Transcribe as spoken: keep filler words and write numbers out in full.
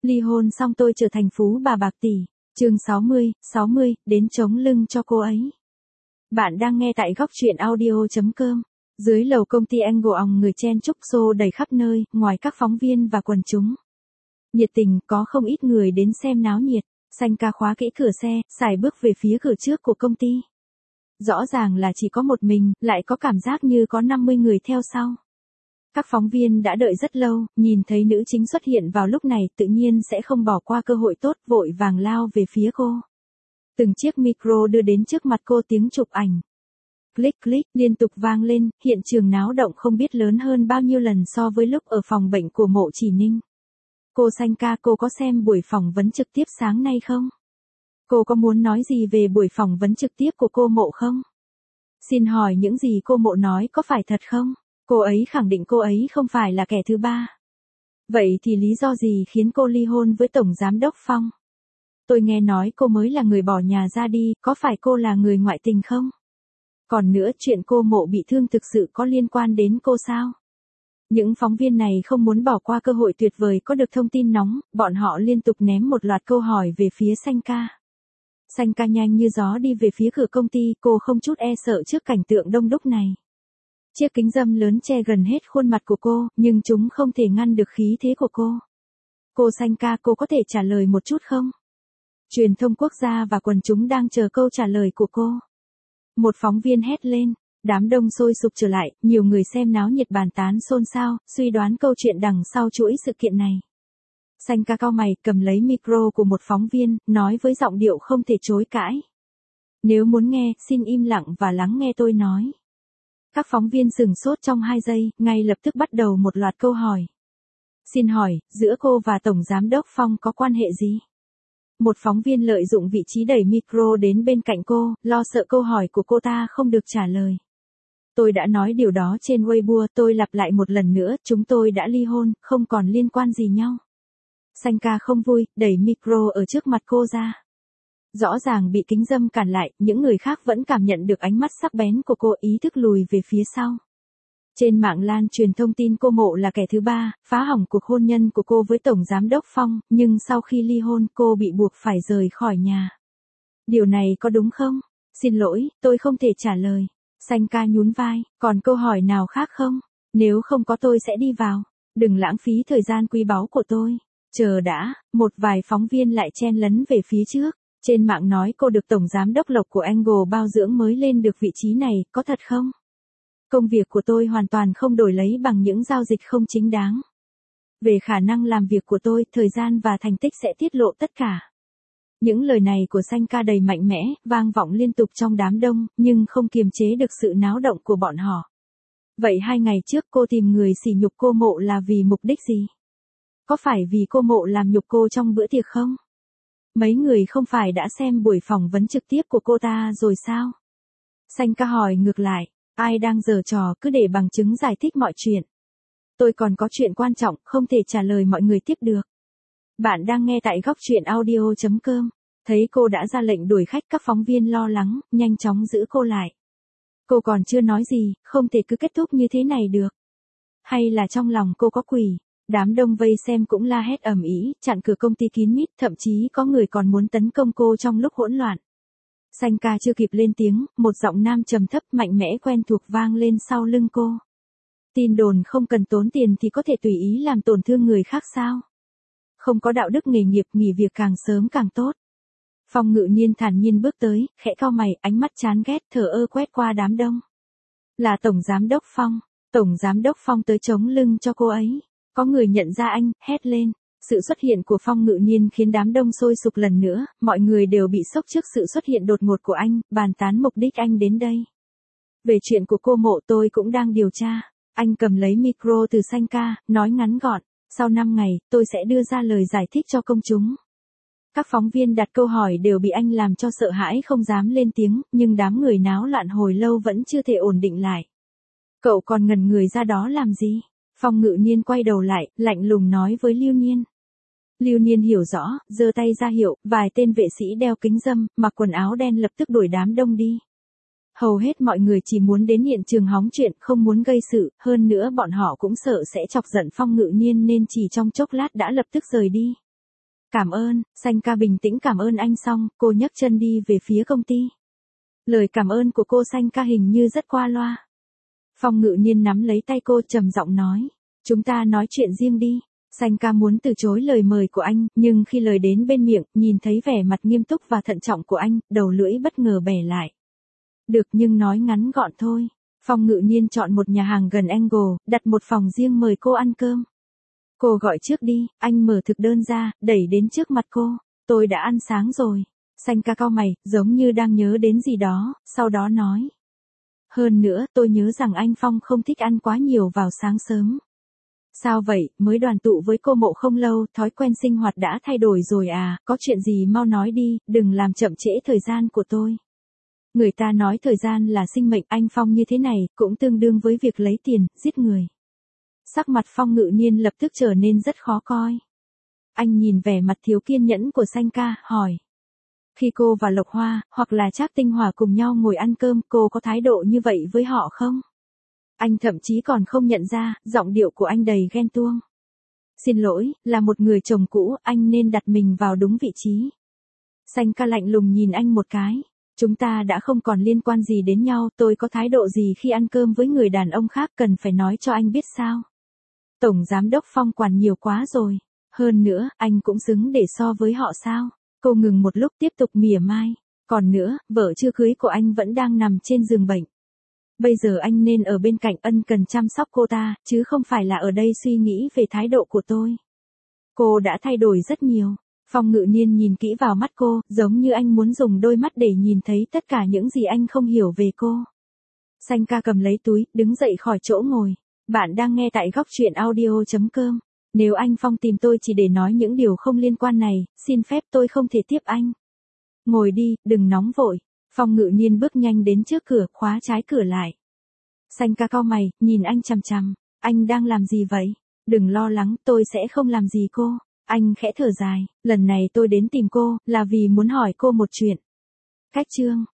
Ly hôn xong tôi trở thành phú bà bạc tỷ. Chương sáu mươi, sáu mươi, đến chống lưng cho cô ấy. Bạn đang nghe tại góc truyện audio chấm com. Dưới lầu công ty Angle òng người chen chúc xô đầy khắp nơi, ngoài các phóng viên và quần chúng nhiệt tình, có không ít người đến xem náo nhiệt. Xanh ca khóa kỹ cửa xe, sải bước về phía cửa trước của công ty. Rõ ràng là chỉ có một mình, lại có cảm giác như có năm mươi người theo sau. Các phóng viên đã đợi rất lâu, nhìn thấy nữ chính xuất hiện vào lúc này tự nhiên sẽ không bỏ qua cơ hội tốt, vội vàng lao về phía cô. Từng chiếc micro đưa đến trước mặt cô, tiếng chụp ảnh. Click click liên tục vang lên, hiện trường náo động không biết lớn hơn bao nhiêu lần so với lúc ở phòng bệnh của Mộ Chỉ Ninh. Cô Xanh ca, cô có xem buổi phỏng vấn trực tiếp sáng nay không? Cô có muốn nói gì về buổi phỏng vấn trực tiếp của cô Mộ không? Xin hỏi những gì cô Mộ nói có phải thật không? Cô ấy khẳng định cô ấy không phải là kẻ thứ ba. Vậy thì lý do gì khiến cô ly hôn với Tổng Giám đốc Phong? Tôi nghe nói cô mới là người bỏ nhà ra đi, có phải cô là người ngoại tình không? Còn nữa, chuyện cô Mộ bị thương thực sự có liên quan đến cô sao? Những phóng viên này không muốn bỏ qua cơ hội tuyệt vời có được thông tin nóng, bọn họ liên tục ném một loạt câu hỏi về phía Xanh ca. Xanh ca nhanh như gió đi về phía cửa công ty, cô không chút e sợ trước cảnh tượng đông đúc này. Chiếc kính râm lớn che gần hết khuôn mặt của cô, nhưng chúng không thể ngăn được khí thế của cô. Cô Xanh ca, cô có thể trả lời một chút không? Truyền thông quốc gia và quần chúng đang chờ câu trả lời của cô. Một phóng viên hét lên, đám đông sôi sục trở lại, nhiều người xem náo nhiệt bàn tán xôn xao, suy đoán câu chuyện đằng sau chuỗi sự kiện này. Xanh ca cau mày, cầm lấy micro của một phóng viên, nói với giọng điệu không thể chối cãi. Nếu muốn nghe, xin im lặng và lắng nghe tôi nói. Các phóng viên sửng sốt trong hai giây, ngay lập tức bắt đầu một loạt câu hỏi. Xin hỏi, giữa cô và Tổng Giám đốc Phong có quan hệ gì? Một phóng viên lợi dụng vị trí đẩy micro đến bên cạnh cô, lo sợ câu hỏi của cô ta không được trả lời. Tôi đã nói điều đó trên Weibo, tôi lặp lại một lần nữa, chúng tôi đã ly hôn, không còn liên quan gì nhau. Xanh ca không vui, đẩy micro ở trước mặt cô ra. Rõ ràng bị kính râm cản lại, những người khác vẫn cảm nhận được ánh mắt sắc bén của cô, ý thức lùi về phía sau. Trên mạng lan truyền thông tin cô Mộ là kẻ thứ ba, phá hỏng cuộc hôn nhân của cô với Tổng Giám đốc Phong, nhưng sau khi ly hôn cô bị buộc phải rời khỏi nhà. Điều này có đúng không? Xin lỗi, tôi không thể trả lời. Xanh ca nhún vai, còn câu hỏi nào khác không? Nếu không có tôi sẽ đi vào. Đừng lãng phí thời gian quý báu của tôi. Chờ đã, một vài phóng viên lại chen lấn về phía trước. Trên mạng nói cô được Tổng Giám đốc Lộc của Angle bao dưỡng mới lên được vị trí này, có thật không? Công việc của tôi hoàn toàn không đổi lấy bằng những giao dịch không chính đáng. Về khả năng làm việc của tôi, thời gian và thành tích sẽ tiết lộ tất cả. Những lời này của Xanh ca đầy mạnh mẽ, vang vọng liên tục trong đám đông, nhưng không kiềm chế được sự náo động của bọn họ. Vậy hai ngày trước cô tìm người sỉ nhục cô Mộ là vì mục đích gì? Có phải vì cô Mộ làm nhục cô trong bữa tiệc không? Mấy người không phải đã xem buổi phỏng vấn trực tiếp của cô ta rồi sao? Xanh ca hỏi ngược lại, ai đang giở trò cứ để bằng chứng giải thích mọi chuyện. Tôi còn có chuyện quan trọng, không thể trả lời mọi người tiếp được. Bạn đang nghe tại góc truyện audio chấm com. Thấy cô đã ra lệnh đuổi khách, các phóng viên lo lắng, nhanh chóng giữ cô lại. Cô còn chưa nói gì, không thể cứ kết thúc như thế này được. Hay là trong lòng cô có quỷ? Đám đông vây xem cũng la hét ầm ĩ, chặn cửa công ty kín mít, thậm chí có người còn muốn tấn công cô trong lúc hỗn loạn. Xanh ca chưa kịp lên tiếng, một giọng nam trầm thấp mạnh mẽ quen thuộc vang lên sau lưng cô. Tin đồn không cần tốn tiền thì có thể tùy ý làm tổn thương người khác sao? Không có đạo đức nghề nghiệp, nghỉ việc càng sớm càng tốt. Phong Ngự Niên thản nhiên bước tới, khẽ cau mày, ánh mắt chán ghét thờ ơ quét qua đám đông. Là Tổng Giám đốc Phong. Tổng Giám đốc Phong tới chống lưng cho cô ấy. Có người nhận ra anh, hét lên. Sự xuất hiện của Phong Ngự Niên khiến đám đông sôi sục lần nữa, mọi người đều bị sốc trước sự xuất hiện đột ngột của anh, bàn tán mục đích anh đến đây. Về chuyện của cô Mộ tôi cũng đang điều tra. Anh cầm lấy micro từ Xanh ca, nói ngắn gọn. Sau năm ngày, tôi sẽ đưa ra lời giải thích cho công chúng. Các phóng viên đặt câu hỏi đều bị anh làm cho sợ hãi không dám lên tiếng, nhưng đám người náo loạn hồi lâu vẫn chưa thể ổn định lại. Cậu còn ngẩn người ra đó làm gì? Phong Ngự Niên quay đầu lại, lạnh lùng nói với Lưu Niên. Lưu Niên hiểu rõ, giơ tay ra hiệu, vài tên vệ sĩ đeo kính râm, mặc quần áo đen lập tức đuổi đám đông đi. Hầu hết mọi người chỉ muốn đến hiện trường hóng chuyện, không muốn gây sự, hơn nữa bọn họ cũng sợ sẽ chọc giận Phong Ngự Niên nên chỉ trong chốc lát đã lập tức rời đi. Cảm ơn, Xanh ca bình tĩnh cảm ơn anh xong, cô nhấc chân đi về phía công ty. Lời cảm ơn của cô Xanh ca hình như rất qua loa. Phong Ngự Nhiên nắm lấy tay cô trầm giọng nói, chúng ta nói chuyện riêng đi. Xanh ca muốn từ chối lời mời của anh, nhưng khi lời đến bên miệng, nhìn thấy vẻ mặt nghiêm túc và thận trọng của anh, đầu lưỡi bất ngờ bẻ lại. Được nhưng nói ngắn gọn thôi. Phong Ngự Nhiên chọn một nhà hàng gần Angle, đặt một phòng riêng mời cô ăn cơm. Cô gọi trước đi, anh mở thực đơn ra, đẩy đến trước mặt cô. Tôi đã ăn sáng rồi. Xanh ca cau mày, giống như đang nhớ đến gì đó, sau đó nói. Hơn nữa, tôi nhớ rằng anh Phong không thích ăn quá nhiều vào sáng sớm. Sao vậy, mới đoàn tụ với cô Mộ không lâu, thói quen sinh hoạt đã thay đổi rồi à, có chuyện gì mau nói đi, đừng làm chậm trễ thời gian của tôi. Người ta nói thời gian là sinh mệnh, anh Phong như thế này, cũng tương đương với việc lấy tiền, giết người. Sắc mặt Phong Ngự Nhiên lập tức trở nên rất khó coi. Anh nhìn vẻ mặt thiếu kiên nhẫn của Xanh ca, hỏi. Khi cô và Lộc Hoa, hoặc là Trác Tinh Hòa cùng nhau ngồi ăn cơm, cô có thái độ như vậy với họ không? Anh thậm chí còn không nhận ra, giọng điệu của anh đầy ghen tuông. Xin lỗi, là một người chồng cũ, anh nên đặt mình vào đúng vị trí. Xanh ca lạnh lùng nhìn anh một cái. Chúng ta đã không còn liên quan gì đến nhau, tôi có thái độ gì khi ăn cơm với người đàn ông khác cần phải nói cho anh biết sao? Tổng giám đốc Phong quản nhiều quá rồi. Hơn nữa, anh cũng xứng để so với họ sao? Cô ngừng một lúc tiếp tục mỉa mai. Còn nữa, vợ chưa cưới của anh vẫn đang nằm trên giường bệnh. Bây giờ anh nên ở bên cạnh ân cần chăm sóc cô ta, chứ không phải là ở đây suy nghĩ về thái độ của tôi. Cô đã thay đổi rất nhiều. Phong Ngự Nhiên nhìn kỹ vào mắt cô, giống như anh muốn dùng đôi mắt để nhìn thấy tất cả những gì anh không hiểu về cô. Xanh ca cầm lấy túi, đứng dậy khỏi chỗ ngồi. Bạn đang nghe tại góc truyện audio chấm com. Nếu anh Phong tìm tôi chỉ để nói những điều không liên quan này, xin phép tôi không thể tiếp anh. Ngồi đi, đừng nóng vội. Phong Ngự Nhiên bước nhanh đến trước cửa, khóa trái cửa lại. Xanh ca cau mày, nhìn anh chằm chằm. Anh đang làm gì vậy? Đừng lo lắng, tôi sẽ không làm gì cô. Anh khẽ thở dài, lần này tôi đến tìm cô, là vì muốn hỏi cô một chuyện. Cách chương.